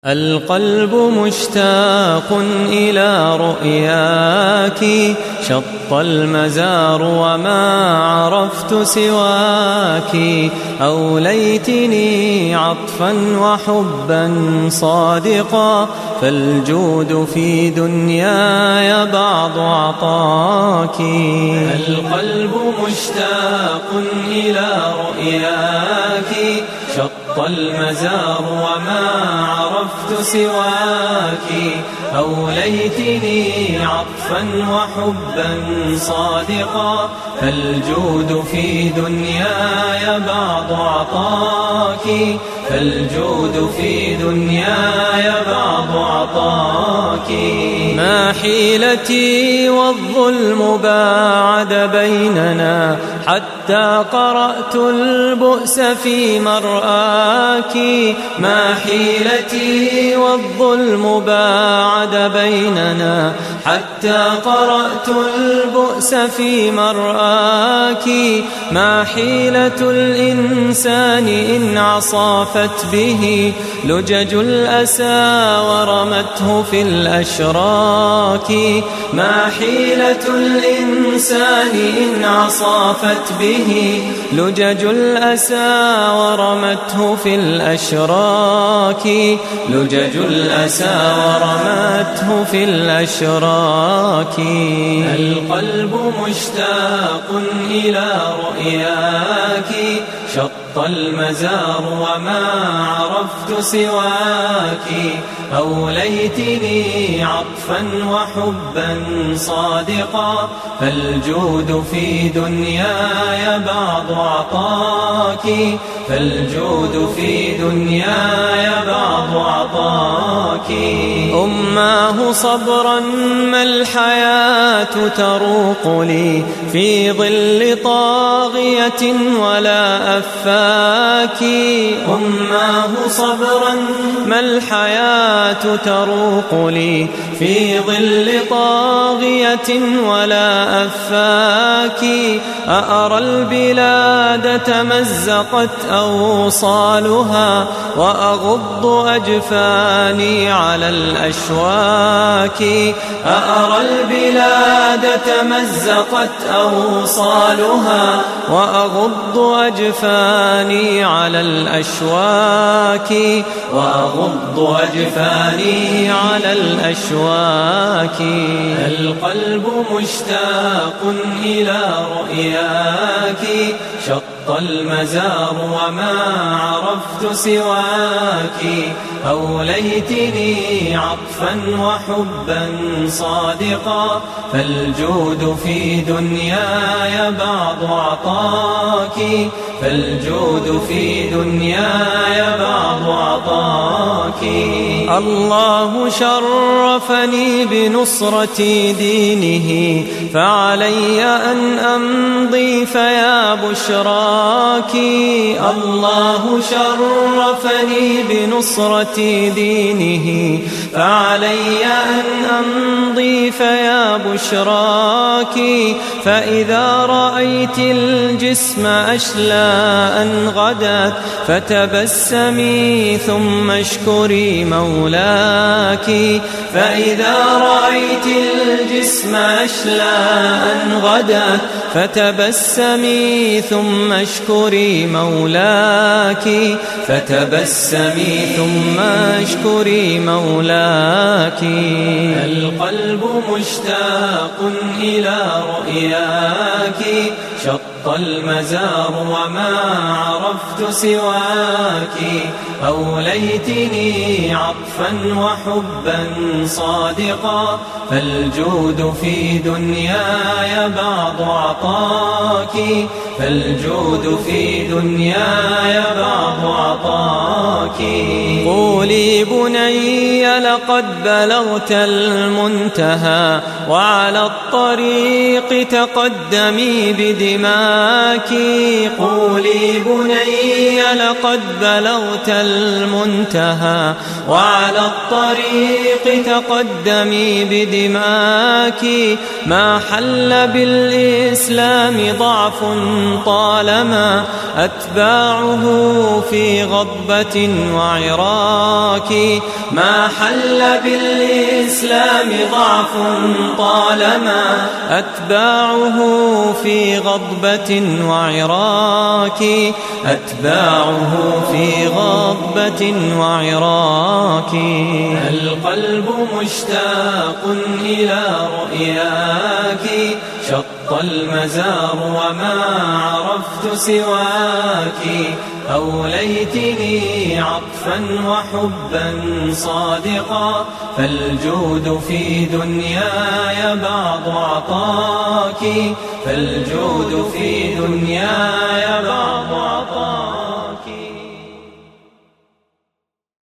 القلب مشتاق إلى رؤياك، شط المزار وما عرفت سواك، أوليتني عطفا وحبا صادقا، فالجود في دنياي بعض عطاك. القلب مشتاق إلى رؤياك، شط المزار وما عرفت سواك، أوليتني عطفا وحبا صادقا، فالجود في دنياي بعض عطاك، فالجود في دنياي بعض عطاك. ما حيلتي والظلم باعد بيننا، حتى قرأت البؤس في مرآك. ما حيلتي والظلم باعد بيننا، حتى قرأت البؤس في مرآك. ما حيلة الإنسان إن عصافت به لجج الأسى ورمته في الأشراك. ما حيلة الإنسان إن عصافت به لجج الأسى ورمته في الأشراك، لجج الأسى ورمته في الأشراك. القلب مشتاق إلى رؤياك، شط المزار وما عرفت سواك، أوليتني عطفا وحبا صادقا، فالجود في دنياي بعض عطاك، فالجود في دنياي بعض عطاك. أماه صبرا ما الحياة تروق لي في ظل طاغية ولا أفاك. أماه صبرا ما الحياة تروق لي في ظل طاغية ولا أفاك. أأرى البلاد تمزقت أوصالها، وأغض أجفاني على الأشواك. أأرى البلاد تمزقت أوصالها، وأغض أجفاني على الأشواك، وأغض أجفاني على الأشواك. القلب مشتاق إلى رؤياك، شط المزار وما عرفت سواك، أوليتني عطفا وحبا صادقا، فالجود في دنياي بعض عطاك، فالجود في دنياي بعض عطاك. الله شرفني بنصرة دينه، فعلي أن أمضي فيا بشراك. الله شرفني بنصرة دينه، فعلي أن أمضي فيا بشراك. فإذا رأيت الجسم أشلاء غدت، فتبسمي ثم اشكري مولاك. فإذا رأيت الجسم أشلاء غدت، فتبسمي ثم اشكري مولاك، فتبسمي ثم اشكري مولاك. القلب مشتاق إلى رؤياك، شط المزار وما عرفت سواك، أوليتني عطفا وحبا صادقا، فالجود في دنياي بعض عطاك، فالجود في دنياي بعض عطاك. قولي بني لقد بلغت المنتهى، وعلى الطريق تقدمي بدماك. قولي بني لقد بلغت المنتهى، وعلى الطريق تقدمي بدماك. ما حل بالإسلام ضعف طالما أتباعه في غضبة وعراك. عراك. ما حل بالإسلام ضعف طالما أتباعه في غضبة وعراك، أتباعه في غضبة وعراك. القلب مشتاق إلى رؤياك، شط المزار وما عرفت سواك. أوليتني عطفا وحبا صادقا، فالجود في دنياي بعض عطاك، فالجود في دنياي بعض عطاك.